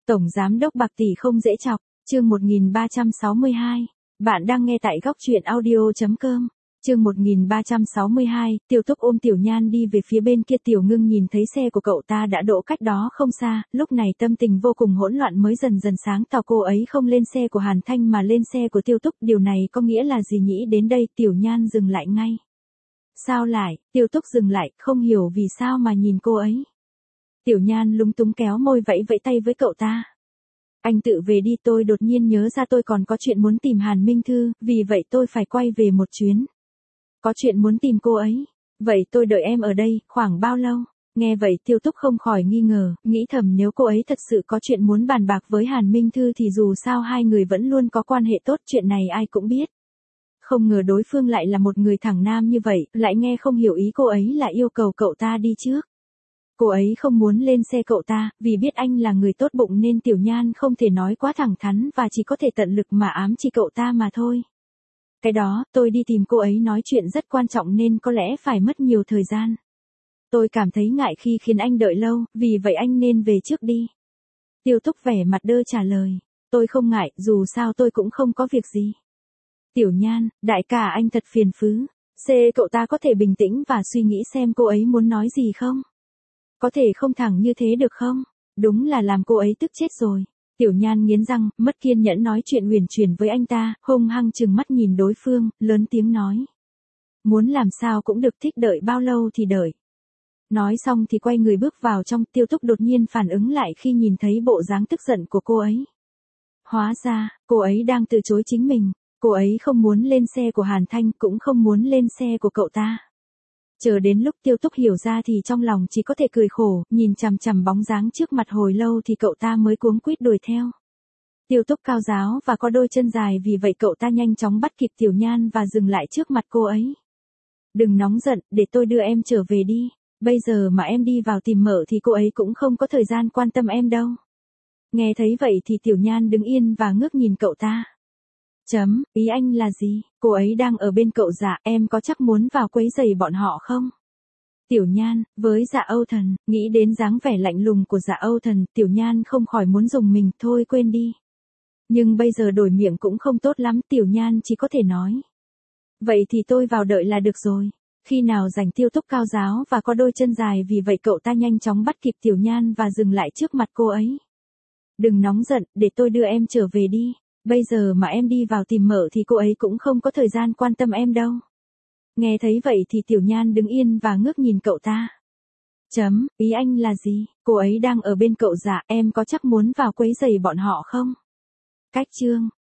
Tổng giám đốc Bạc Tỷ không dễ chọc, chương 1362. Bạn đang nghe tại góc truyện audio.com. Chương 1362, Tiêu Túc ôm Tiểu Nhan đi về phía bên kia. Tiểu Ngưng nhìn thấy xe của cậu ta đã đỗ cách đó không xa, lúc này tâm tình vô cùng hỗn loạn mới dần dần sáng tỏ. Cô ấy không lên xe của Hàn Thanh mà lên xe của Tiêu Túc, điều này có nghĩa là gì nhỉ? Đến đây Tiểu Nhan dừng lại ngay. Sao lại? Tiêu Túc dừng lại, không hiểu vì sao mà nhìn cô ấy. Tiểu Nhan lúng túng kéo môi vẫy vẫy tay với cậu ta. Anh tự về đi, tôi đột nhiên nhớ ra tôi còn có chuyện muốn tìm Hàn Minh Thư, vì vậy tôi phải quay về một chuyến. Có chuyện muốn tìm cô ấy. Vậy tôi đợi em ở đây, khoảng bao lâu? Nghe vậy Tiêu Túc không khỏi nghi ngờ, nghĩ thầm nếu cô ấy thật sự có chuyện muốn bàn bạc với Hàn Minh Thư thì dù sao hai người vẫn luôn có quan hệ tốt, chuyện này ai cũng biết. Không ngờ đối phương lại là một người thẳng nam như vậy, lại nghe không hiểu ý cô ấy là yêu cầu cậu ta đi trước. Cô ấy không muốn lên xe cậu ta, vì biết anh là người tốt bụng nên Tiểu Nhan không thể nói quá thẳng thắn và chỉ có thể tận lực mà ám chỉ cậu ta mà thôi. Cái đó, tôi đi tìm cô ấy nói chuyện rất quan trọng nên có lẽ phải mất nhiều thời gian. Tôi cảm thấy ngại khi khiến anh đợi lâu, vì vậy anh nên về trước đi. Tiêu Túc vẻ mặt đơ trả lời. Tôi không ngại, dù sao tôi cũng không có việc gì. Tiểu Nhan, đại ca anh thật phiền phứ. Cậu ta có thể bình tĩnh và suy nghĩ xem cô ấy muốn nói gì không? Có thể không thẳng như thế được không? Đúng là làm cô ấy tức chết rồi. Tiểu Nhan nghiến răng, mất kiên nhẫn nói chuyện huyền chuyển với anh ta, hung hăng trừng mắt nhìn đối phương, lớn tiếng nói. Muốn làm sao cũng được, thích đợi bao lâu thì đợi. Nói xong thì quay người bước vào trong. Tiêu Túc đột nhiên phản ứng lại khi nhìn thấy bộ dáng tức giận của cô ấy. Hóa ra, cô ấy đang từ chối chính mình. Cô ấy không muốn lên xe của Hàn Thanh, cũng không muốn lên xe của cậu ta. Chờ đến lúc Tiêu Túc hiểu ra thì trong lòng chỉ có thể cười khổ, nhìn chằm chằm bóng dáng trước mặt hồi lâu thì cậu ta mới cuống quýt đuổi theo. Tiêu Túc cao ráo và có đôi chân dài, vì vậy cậu ta nhanh chóng bắt kịp Tiểu Nhan và dừng lại trước mặt cô ấy. Đừng nóng giận, để tôi đưa em trở về đi. Bây giờ mà em đi vào tìm mợ thì cô ấy cũng không có thời gian quan tâm em đâu. Nghe thấy vậy thì Tiểu Nhan đứng yên và ngước nhìn cậu ta. Ý anh là gì? Cô ấy đang ở bên cậu Dạ, em có chắc muốn vào quấy rầy bọn họ không? Tiểu Nhan, với Dạ Âu Thần, nghĩ đến dáng vẻ lạnh lùng của Dạ Âu Thần, Tiểu Nhan không khỏi muốn dùng mình, thôi quên đi. Nhưng bây giờ đổi miệng cũng không tốt lắm, Tiểu Nhan chỉ có thể nói. Vậy thì tôi vào đợi là được rồi. Khi nào rảnh. Tiêu Túc cao ráo và có đôi chân dài, vì vậy cậu ta nhanh chóng bắt kịp Tiểu Nhan và dừng lại trước mặt cô ấy. Đừng nóng giận, để tôi đưa em trở về đi. Bây giờ mà em đi vào tìm mợ thì cô ấy cũng không có thời gian quan tâm em đâu. Nghe thấy vậy thì Tiểu Nhan đứng yên và ngước nhìn cậu ta. Ý anh là gì? Cô ấy đang ở bên cậu Dạ, em có chắc muốn vào quấy rầy bọn họ không? Cách chương